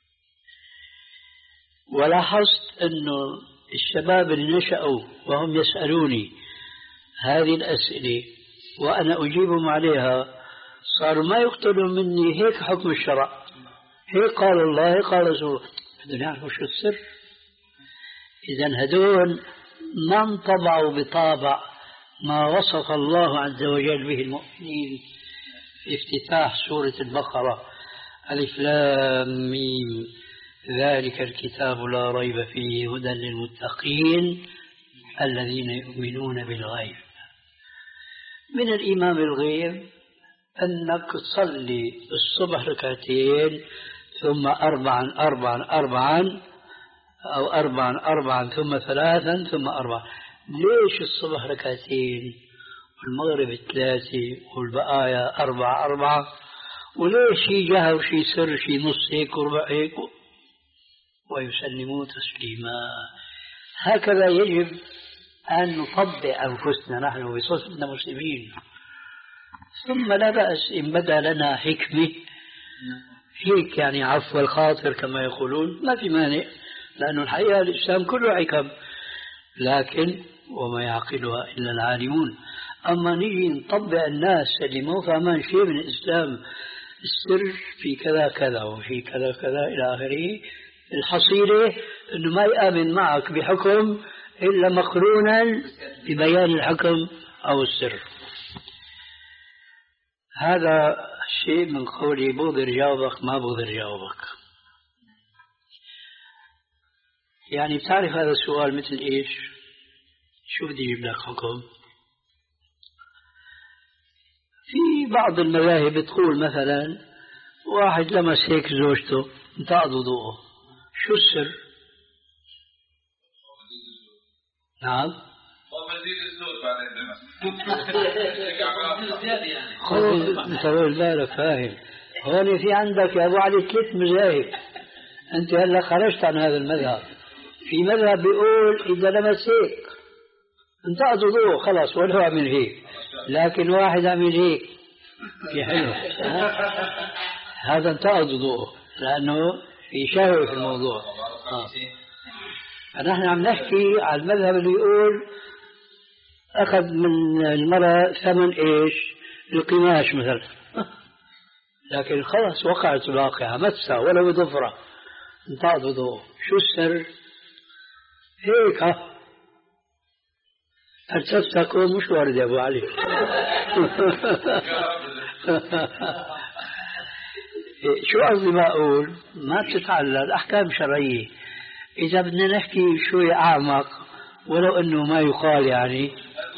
ولاحظت أنه الشباب اللي نشأوا وهم يسألوني هذه الأسئلة وأنا أجيبهم عليها صاروا ما يقتلوا مني هيك حكم الشرع، هيك قال الله هيك قال رسوله، بدهم يعرفوا شو السر. إذن هدول ما انطبعوا بطابع ما وصف الله عز وجل به المؤمنين في افتتاح سورة البقرة: ألف لام ميم ذلك الكتاب لا ريب فيه هدى للمتقين الذين يؤمنون بالغيب. من الإيمان بالغيب أنك تصلي الصبح ركعتين ثم أربعا أربعا أربعا أو أربعا أربعا ثم ثلاثا ثم أربعا. ليش الصبح ركعتين والمغرب ثلاثة والبقايا أربعة أربعة؟ وليش شي جهر شي سر شي نص هيك وربع هيك؟ ويسلموا تسليما. هكذا يجب أن نطبع أنفسنا نحن بصفتنا مسلمين. ثم لا بأس إن بدا لنا حكمة هيك يعني عفو الخاطر كما يقولون، ما في مانع، لأن الحقيقة الإسلام كله حكم، لكن وما يعقلها إلا العالمون. أما نيجي نطبع الناس اللي مو فاهمان شيء من الإسلام، السر في كذا كذا وفي كذا كذا إلى آخره، الحصيلة أنه ما يآمن معك بحكم إلا مقرونا ببيان الحكم أو السر. هذا شيء من قولي بقدر جاوبك ما بقدر جاوبك. يعني بتعرف هذا السؤال مثل إيش؟ شو بدي أجيب لك حكم؟ في بعض المذاهب تقول مثلا واحد لمس هيك زوجته انتقض وضوءه، شو السر؟ نعم ومزيد الزود بعدين خذ انت بالك فاهم. هون في عندك يا ابو علي ثلاث مذاهب، انت هلا خرجت عن هذا المذهب. في مذهب بيقول اذا لمس هيك انتقض وضوءه خلاص ولا عمل هيك، لكن واحد عمل هيك في حلو هذا انتقض وضوءه لانه في شهوة في الموضوع. آه. فنحن عم نحكي على المذهب اللي يقول أخذ من المرأة ثمن إيش؟ القماش مثلا، لكن خلاص وقعت الواقعة مسها ولو بضفرة انتهى وضوء. شو السر؟ هيك ها فلسفتك مش وارد يا أبو علي. شو قصدي ما أقول؟ ما بتتعلل أحكام شرعية. إذا بدنا نحكي شوي أعمق ولو أنه ما يقال يعني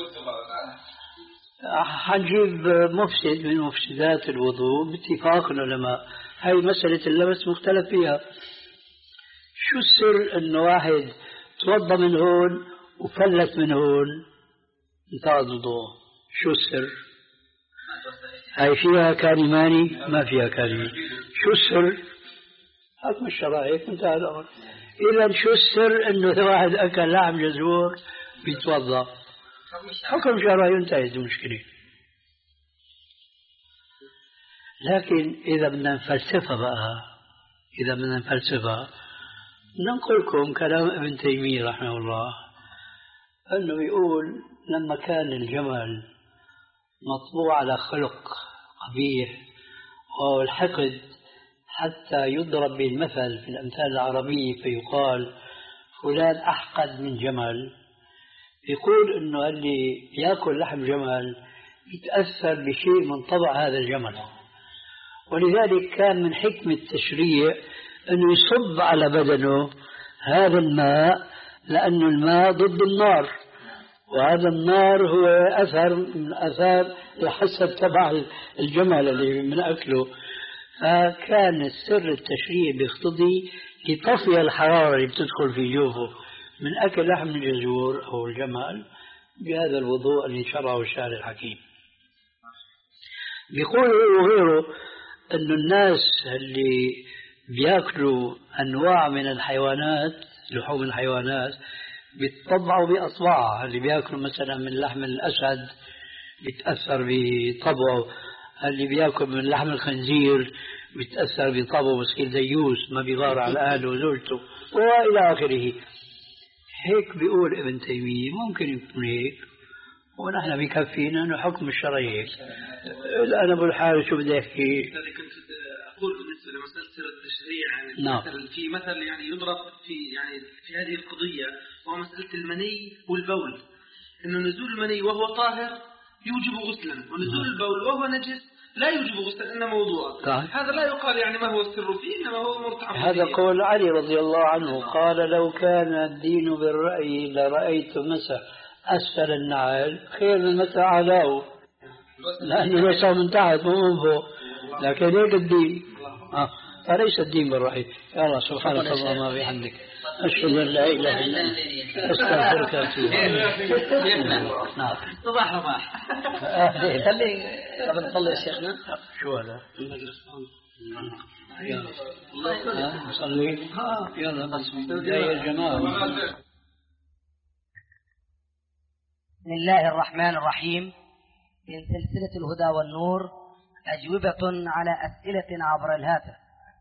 حنجيب مفسد من مفسدات الوضوء باتفاق العلماء. هاي مسألة اللمس مختلف فيها. شو السر أنه واحد توضى من هون وفلت من هون انتهى الوضوء؟ شو السر؟ هاي فيها كلماني ما فيها كلمة. شو السر؟ حكم الشرع هيك انتهى الأمر. إذا شو السر أنه واحد أكل لحم جزور بيتوضأ؟ حكم شرعي انتهت المشكلة. لكن إذا بدنا نفلسفها بقى إذا بدنا نفلسفها ننقل لكم كلام ابن تيمية رحمه الله أنه يقول لما كان الجمل مطبوع على خلق قبيح وهو الحقد حتى يضرب بالمثل في الأمثال العربية فيقال فلان أحقد من جمل، يقول أنه اللي يأكل لحم جمل يتأثر بشيء من طبع هذا الجمل، ولذلك كان من حكمة التشريع أنه يصب على بدنه هذا الماء، لأن الماء ضد النار، وهذا النار هو أثر من أثار الحسد تبع الجمل اللي من أكله. فكان السر التشريع بيقتضي لتطفئ الحرارة اللي بتدخل في جوفه من أكل لحم الجزور أو الجمل بهذا الوضوء اللي شرعه الشارع الحكيم. بيقولوا وغيره أن الناس اللي بيأكلوا أنواع من الحيوانات لحوم الحيوانات بيتطبعوا بأطباع، اللي بيأكلوا مثلا من لحم الأسد بيتأثر بطبعه، اللي بيأكل من لحم الخنزير بيتأثر بطبعه بصير ديوس ما بيغار على أهله وزوجته وإلى آخره. هيك بيقول ابن تيمية ممكن يكون هيك، ونحن بكفينا أنه حكم الشرعي هيك. الآن أبو الحارث شو بدي أحكي؟ الذي كنت أقول بالنسبة لمسألة التشريع يعني نعم. مثل في مثل يعني يضرب في يعني في هذه القضية وهو مسألة المني والبول، إنه نزول المني وهو طاهر يوجب غسلا، ونزول البول وهو نجس لا يوجب غسلا إنما وضوءا. هذا لا يقال يعني ما هو السر فيه، إنما هو مرتعب. هذا قول علي رضي الله عنه، قال لو كان الدين بالرأي لرأيت مسح أسفل النعل خير من مسح أعلاه، لأنه مسح من تحت مو من فوق، لكن هيك الدين آه. فليس الدين بالرأي. يا الله سبحانك اللهم وبحمدك أشهد أن لا إله إلا أنت أستغفرك وأتوب إليك. نعم صباح رباح. خلي قبل نصلي يا شيخنا. شو هذا؟ يلا نصلي. يلا بس يا جماعة. بسم الله الرحمن الرحيم. من سلسلة الهدى والنور أجوبة على أسئلة عبر الهاتف.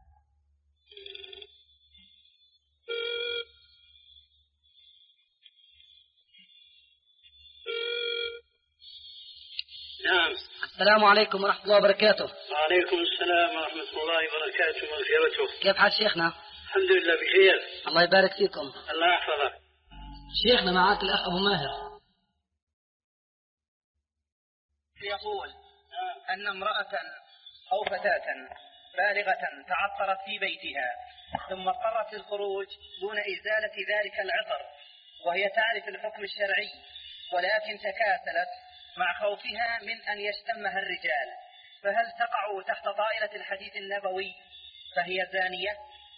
نعم. السلام عليكم ورحمة الله وبركاته. وعليكم السلام ورحمة الله وبركاته ومغفرته. كيف حال شيخنا؟ الحمد لله بخير. الله يبارك فيكم. الله يحفظك. شيخنا معك الأخ أبو ماهر يقول أن امرأة أو فتاة بالغة تعطرت في بيتها ثم اضطرت للخروج دون إزالة ذلك العطر وهي تعرف الحكم الشرعي، ولكن تكاسلت مع خوفها من أن يشتمها الرجال، فهل تقع تحت طائلة الحديث النبوي فهي زانية؟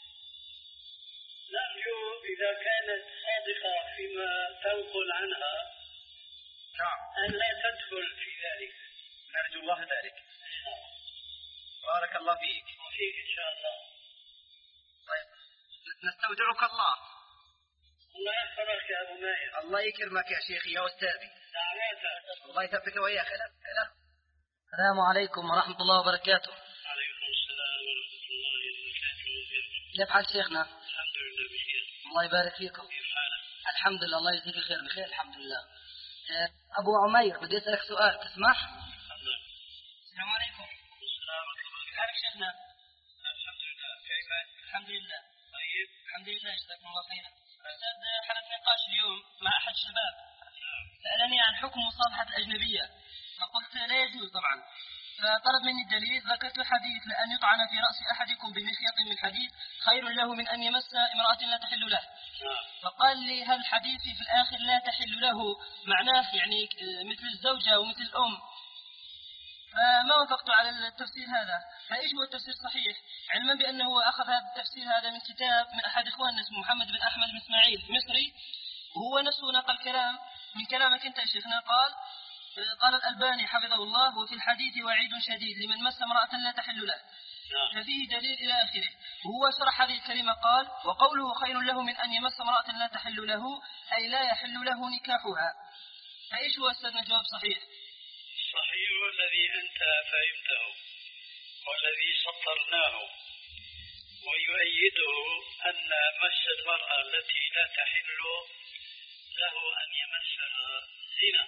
نرجو إذا كانت صادقة فيما تنقل عنها أن لا تدخل في ذلك. نرجو الله ذلك. بارك الله فيك. وفيك إن شاء الله. طيب نستودعك الله. الله يحفظك يا أبو ماهر. الله يكرمك يا شيخي يا أستاذي. دعواتك. الله يثبتك وإياك. السلام عليكم ورحمة الله وبركاته. عليكم السلام ورحمة الله وبركاته. كيف حال شيخنا؟ الحمد لله بخير. الله يبارك فيكم. كيف حالك؟ الحمد لله الله يجزيك الخير بخير الحمد لله. أبو عمير بدي أسألك سؤال تسمح؟ السلام عليكم. السلام عليكم. كيف حالك شيخنا؟ الحمد لله. كيفك؟ الحمد لله. طيب. الحمد لله جزاكم الله خيرا. أستاذ حدث نقاش اليوم مع أحد الشباب سألني عن حكم مصافحة الأجنبية فقلت لا يجوز طبعا، فطلب مني الدليل، ذكرت الحديث لأن يطعن في رأس أحدكم بمخيط من حديد خير له من أن يمس امرأة لا تحل له. فقال لي هل حديثي في الآخر لا تحل له معناه يعني مثل الزوجة ومثل الأم؟ فما وافقت على التفسير هذا، فإيش هو التفسير الصحيح؟ علما بأنه أخذ هذا التفسير هذا من كتاب من أحد إخواننا اسمه محمد بن أحمد بن إسماعيل مصري، وهو نفسه نقل كلام من كلامك أنت يا شيخنا. قال قال الألباني حفظه الله وفي الحديث وعيد شديد لمن مس امرأة لا تحل له، ففيه دليل إلى آخره. وهو شرح هذه الكلمة قال وقوله خير له من أن يمس امرأة لا تحل له أي لا يحل له نكاحها. فإيش هو أستاذنا الجواب صحيح؟ صحيح الذي أنت فهمته والذي سطرناه، ويؤيده أن مس المرأة التي لا تحل له أن يمسها زنا،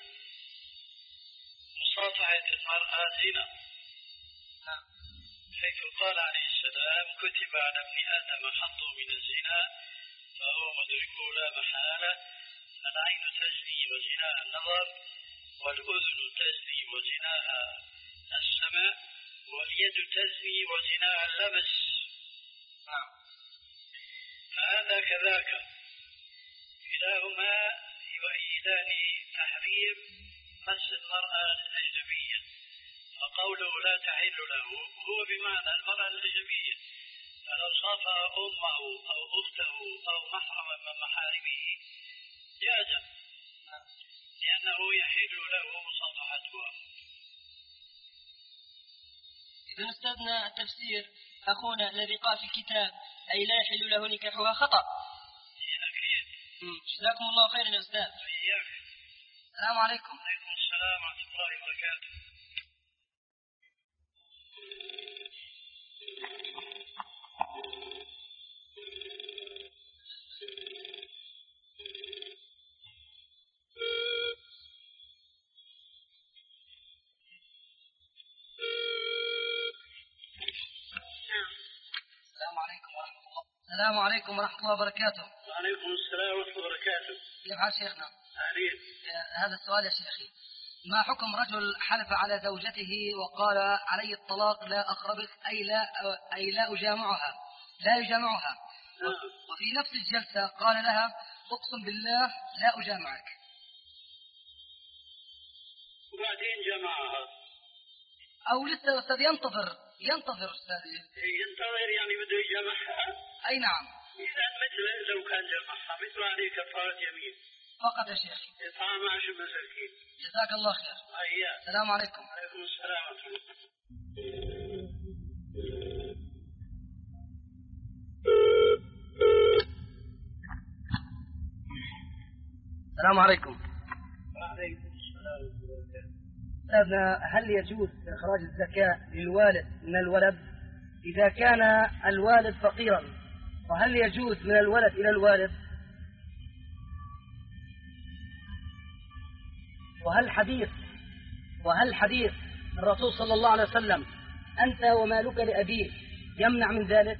مصافحة المرأة زنا، حيث قال عليه السلام كتب على ابن آدم حظ من الزنا فهو مدرك لا محالة، العين تزني وزناها النظر، والأذن تزني وزناها السمع، واليد تزني وزناها اللمس. فهذا كذاك كلاهما يؤيدان تحريم مس المرأة الأجنبية، فقوله لا تحل له هو بمعنى المرأة الأجنبية، فلو صافها أمه أو أخته أو محرما من محارمه جاز، لأنه يحل له مصافحتها. إذا أستاذنا التفسير أخونا الذي قال في الكتاب أي لا يحل له نكاحها خطأ. أكيد. جزاكم الله خيرا يا أستاذ. السلام عليكم. وعليكم السلام ورحمة الله وبركاته. السلام عليكم ورحمة الله. السلام عليكم ورحمة الله وبركاته. وعليكم السلام ورحمة الله وبركاته. كيف حال شيخنا؟ أهلين. هذا السؤال يا شيخي، ما حكم رجل حلف على زوجته وقال علي الطلاق لا أقربك أي لا أي لا أجامعها لا يجامعها، وفي نفس الجلسة قال لها أقسم بالله لا أجامعك. وبعدين جمعها أو لسه أستاذ ينتظر ينتظر أستاذ ينتظر يعني بده يجمعها. أي نعم. إذا مثل لو كان جمعها مثل عليه كفارة يمين فقط يا شيخ. إطعام عشر مساكين. جزاك الله خير. أيام. السلام عليكم. وعليكم السلام ورحمة الله. السلام عليكم. وعليكم السلام ورحمة الله. أستاذنا هل يجوز إخراج الزكاة للوالد من الولد إذا كان الوالد فقيرا، وهل يجوز من الولد إلى الوالد؟ وهل حديث وهل حديث الرسول صلى الله عليه وسلم أنت ومالك لأبيك يمنع من ذلك؟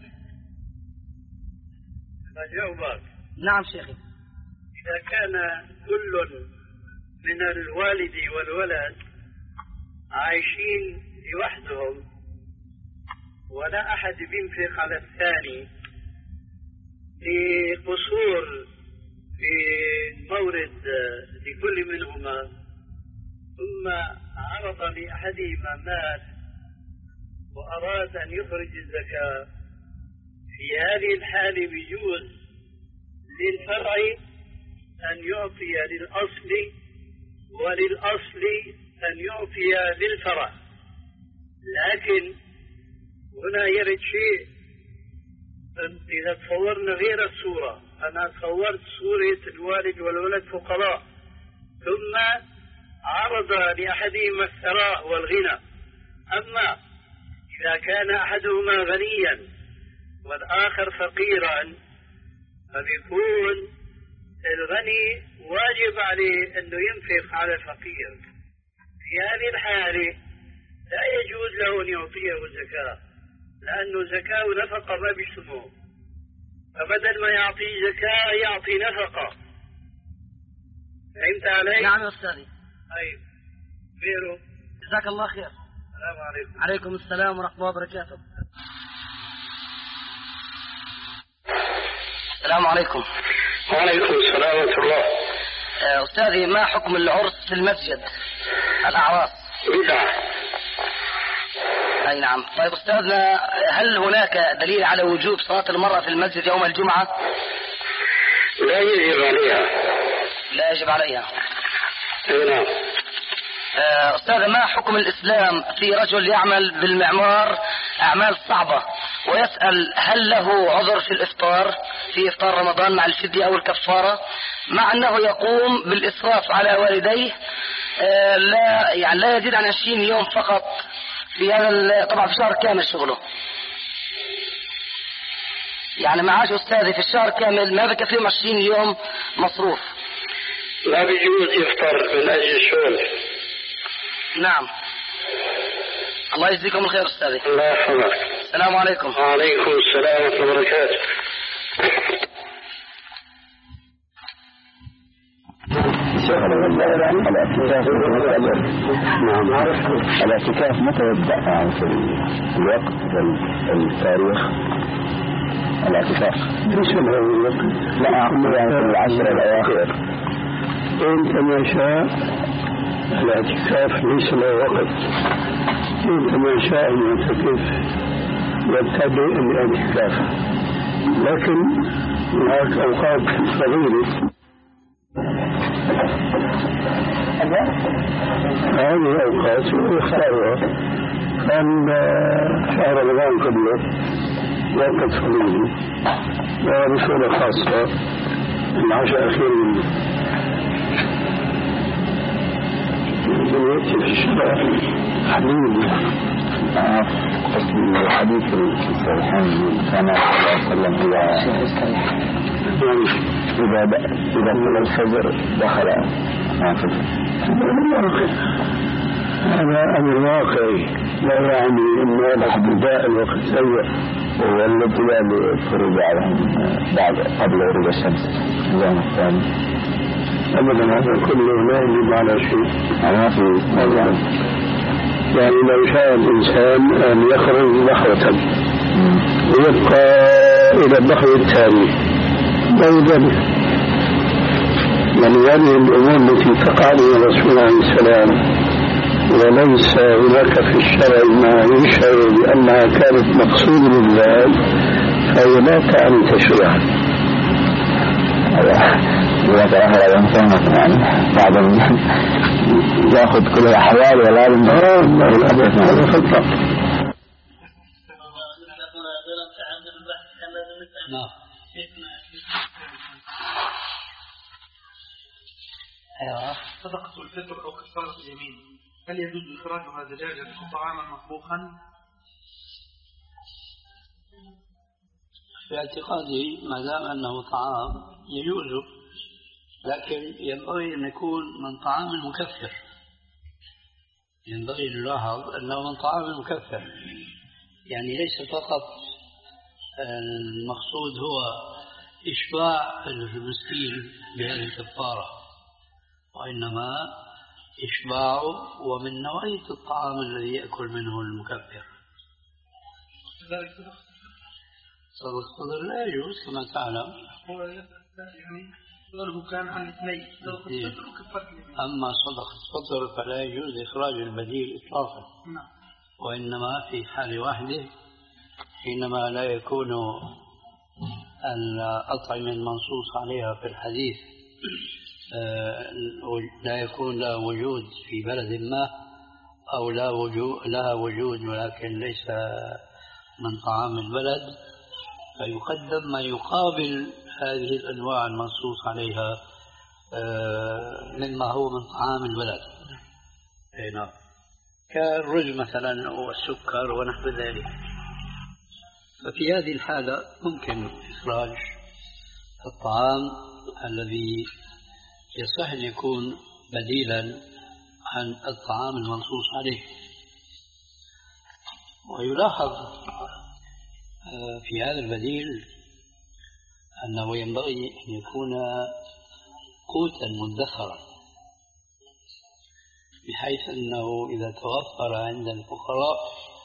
أجاوبك. نعم شيخي. إذا كان كل من الوالد والولد عايشين لوحدهم ولا أحد بينفق على الثاني لقصور في مورد لكل منهما، ثم عرض لأحدهما مال وأراد أن يخرج الزكاة، في هذه الحالة بيجوز للفرع أن يعطي للأصل وللأصل أن يعطي للفرع. لكن هنا يرد شيء، إذا تصورنا غير الصورة، أنا تصورت صورة الوالد والولد فقراء ثم عرض لأحدهما الثراء والغنى، أما إذا كان أحدهما غنيا والآخر فقيرا فبيكون الغني واجب عليه أنه ينفق على الفقير. في هذه الحالة لا يجوز له أن يعطيه الزكاة، لأنه زكاة ونفقة ما بيشتموه. فبدل ما يعطي زكاة يعطي نفقة. فهمت علي؟ نعم يا أستاذي. طيب غيره. جزاك الله خير. السلام عليكم. عليكم السلام ورحمة الله وبركاته. السلام عليكم. وعليكم السلام ورحمة الله. أستاذي، ما حكم العرس في المسجد؟ الأعراس بدعة. أي نعم. طيب أستاذنا، هل هناك دليل على وجوب صلاة المرأة في المسجد يوم الجمعة؟ لا يجب عليها. لا يجب عليها. أي نعم. أستاذ، ما حكم الإسلام في رجل يعمل بالمعمار أعمال صعبة ويسأل هل له عذر في الإفطار في إفطار رمضان مع الفدية أو الكفارة، مع أنه يقوم بالإسراف على والديه لا يعني لا يزيد عن عشرين يوم فقط في هذا، طبعا في شهر كامل شغله، يعني معاش أستاذي في الشهر كامل ما بكفي فيهم عشرين يوم مصروف. لا بيجوز يفطر من أجل الشغل. نعم. الله يجزيكم الخير أستاذي. الله يحفظك. السلام عليكم. وعليكم السلام ورحمة الله وبركاته. نعم. الاعتكاف متى يبدأ يعني في الوقت التاريخ؟ الاعتكاف ليس له وقت. لا يعني في العشر الأواخر. أنت ما شاء الاعتكاف ليس له وقت. أنت ما شاء المعتكف يبتدئ الاعتكاف، لكن هناك أوقات صغيرة. هذه الأوقات وإخرارها كان شهر رمضان قبله وقت صغير ورسولة خاصة العشر الأخير منه. دلوقتي في الشارع حديث حديث الصحيحين كان صلى الله عليه وسلم إذا إذا طلع الفجر دخل نافذ. هذا أمر واقعي، لا يعني أن هذا ابتداء الوقت سيء. والابتداء الخروج عليهم بعد قبل غروب الشمس اليوم الثاني أبدا هذا كله لا يجب على شيء. ما في يعني لو شاء الإنسان أن يخرج لحظة ويبقى إلى اللحظة التالية لا ذلك. يعني هذه الأمور التي تقع للرسول عليه السلام وليس هناك في الشرع ما يشعر بأنها كانت مقصود لله فهي لا تعني تشريعا. إذا كان هذا الإنسان يعني بعد يأخذ كل الأحوال ولا يمكن هذا خطأ. أيوة. صدقة الفطر أو كفارة اليمين، هل يجوز إخراجها دجاجة أو طعاما مطبوخا؟ في اعتقادي ما دام أنه طعام يجوز، لكن ينبغي أن يكون من طعام مكفر. ينبغي نلاحظ أنه من طعام مكفر، يعني ليس فقط المقصود هو إشباع المسكين بهذه الكفارة، وإنما إشباعه ومن نوعية الطعام الذي يأكل منه المكفر. صدق الصدر لا يجوز كما تعلم. هو يعني ضربه كان عن اثنين، صدق الصدر وكفارة اليمين. أما صدق الصدر فلا يجوز إخراج البديل إطلاقا. نعم. وإنما في حال واحدة حينما لا يكون الأطعمة المنصوص عليها في الحديث لا يكون لها وجود في بلد ما، أو لا وجود لها وجود ولكن ليس من طعام البلد، فيقدم ما يقابل هذه الأنواع المنصوص عليها مما هو من طعام البلد. نعم. كالرز مثلا والسكر ونحو ذلك. ففي هذه الحالة ممكن إخراج الطعام الذي يصح أن يكون بديلا عن الطعام المنصوص عليه. ويلاحظ في هذا البديل أنه ينبغي أن يكون قوتا مدخرا، بحيث أنه إذا توفر عند الفقراء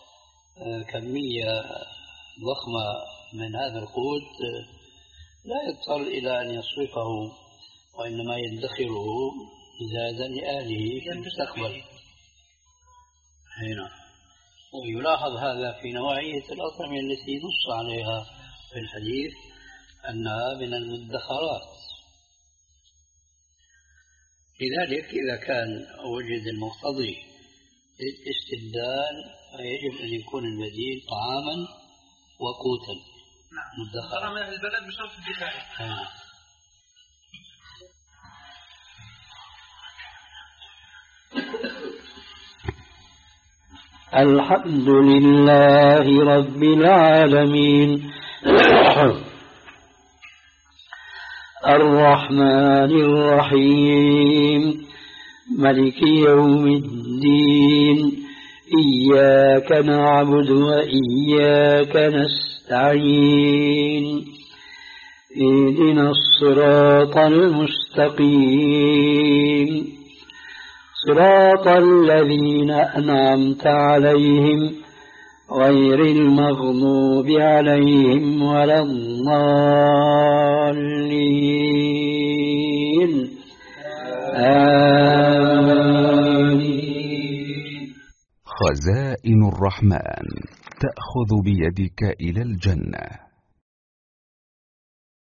كمية ضخمة من هذا القوت لا يضطر إلى أن يصرفه، وإنما يدخره زادا لأهله في المستقبل. هنا ويلاحظ هذا في نوعية الأطعمة التي نص عليها في الحديث أنها من المدخرات. لذلك إذا كان وجد المقتضي للاستبدال فيجب أن يكون البديل طعاما وقوتا مدخرا. طعام أهل البلد بشرط الدفاع. الحمد لله رب العالمين الرحمن الرحيم ملك يوم الدين إياك نعبد وإياك نستعين اهدنا الصراط المستقيم صراط الذين أنعمت عليهم غير المغضوب عليهم ولا الضالين آمين. خزائن الرحمن تأخذ بيدك إلى الجنة.